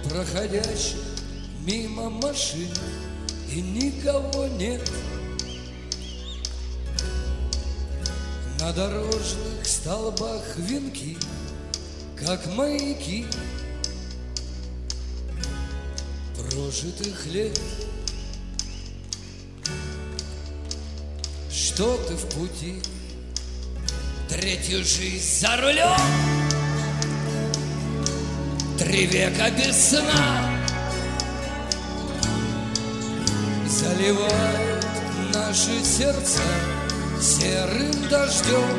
проходящих мимо машин, и никого нет. На дорожных столбах венки, как маяки прожитых лет. Что ты в пути, третью жизнь за рулем, 3 века без сна заливают наши сердца серым дождем.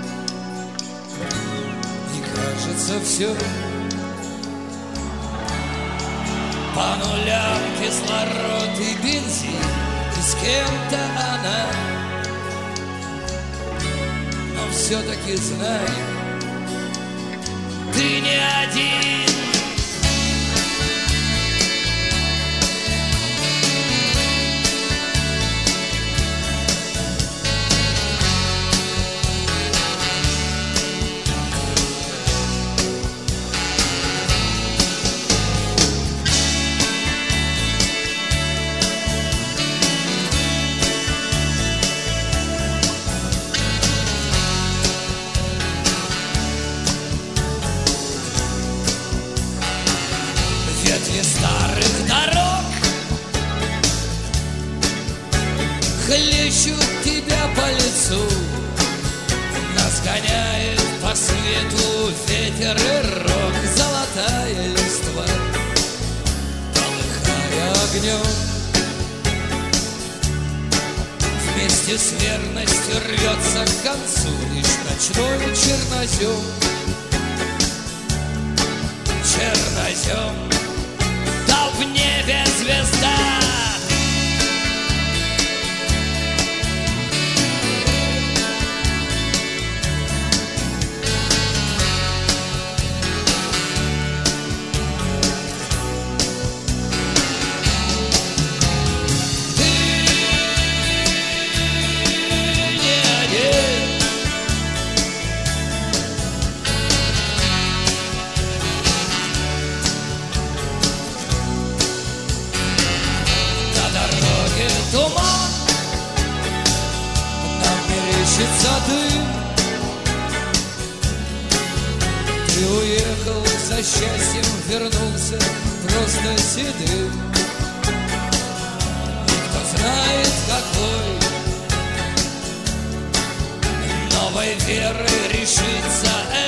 И кажется все по нулям, кислород и бензин, и с кем-то она. Но все-таки знай, ты не один. Ветви старых дорог хлещут тебя по лицу, нас гоняет по свету ветер и рок, золотая листва, полыхая огнем. Вместе с верностью рвется к концу лишь ночной чернозем. Чернозем, да в небе звезда. Туман, нам мерещится дым. Ты уехал за счастьем, вернулся просто седым. Кто знает какой новой верой решится